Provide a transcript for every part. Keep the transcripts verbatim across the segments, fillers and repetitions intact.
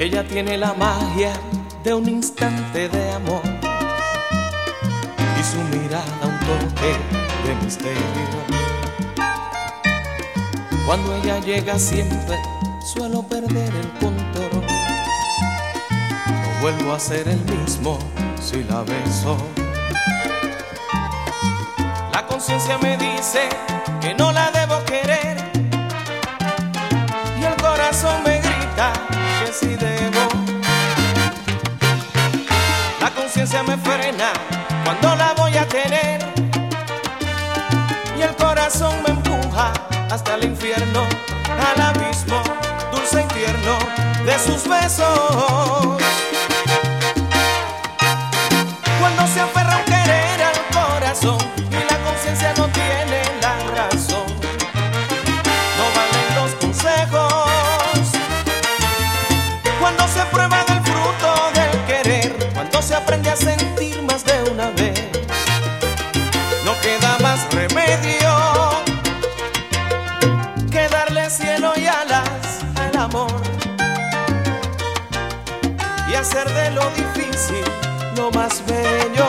Ella tiene la magia de un instante de amor y su mirada un toque de misterio. Cuando ella llega siempre suelo perder el control. No vuelvo a ser el mismo si la beso. La conciencia me dice que no la debo querer y el corazón me grita que sí debo. La conciencia me frena cuando la voy a tener y el corazón me empuja hasta el infierno, al abismo dulce y tierno de sus besos. Cuando se aferra un querer al corazón y la conciencia no tiene la razón, no valen los consejos. Cuando se prueba del fruto del querer, cuando se aprende a sentir más de una vez, no queda más remedio que darle cielo y alas al amor y hacer de lo difícil lo más bello.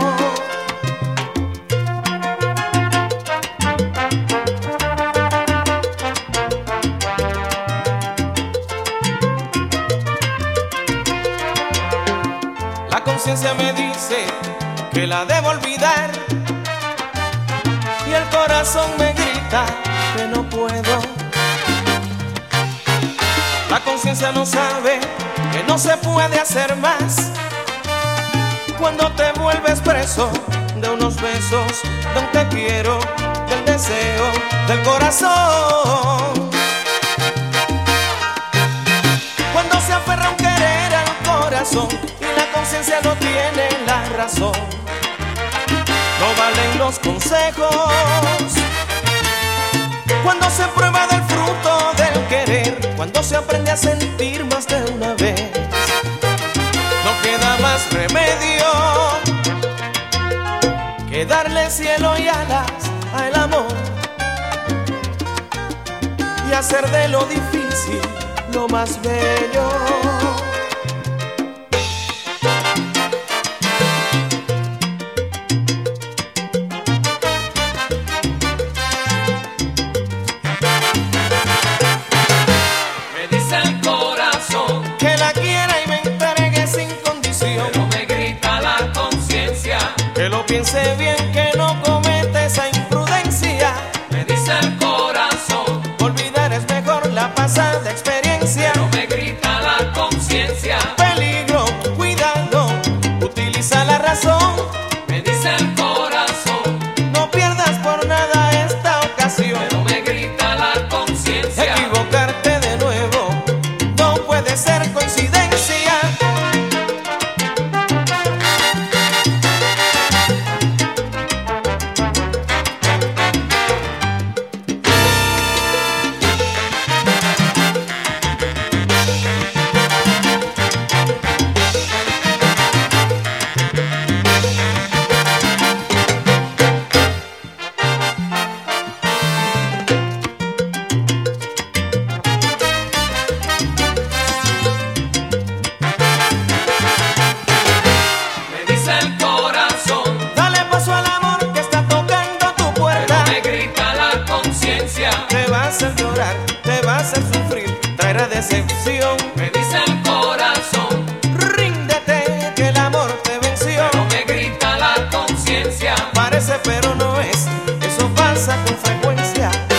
La conciencia me dice que la debo olvidar y el corazón me grita que no puedo. La conciencia no sabe que no se puede hacer más cuando te vuelves preso de unos besos, de un te quiero, del deseo, del corazón. Cuando se aferra un querer al corazón y la conciencia no tiene la razón, no valen los consejos. Cuando se prueba del fruto del querer, cuando se aprende a sentir más de una vez, no queda más remedio que darle cielo y alas al amor y hacer de lo difícil lo más bello. Que lo piense bien, que no cometa esa imprudencia. Me dice el corazón, olvidar es mejor la pasada experiencia. pero me grita la conciencia. Peligro, cuidado, utiliza la razón. Me dice el corazón, No pierdas por nada esta ocasión. pero me grita la conciencia. Equivocarte de nuevo no puede ser coincidencia. Te va a hacer llorar, te va a hacer sufrir, traerá decepción. Me dice el corazón, ríndete que el amor te venció. pero me grita la conciencia. Parece pero no es, eso pasa con frecuencia.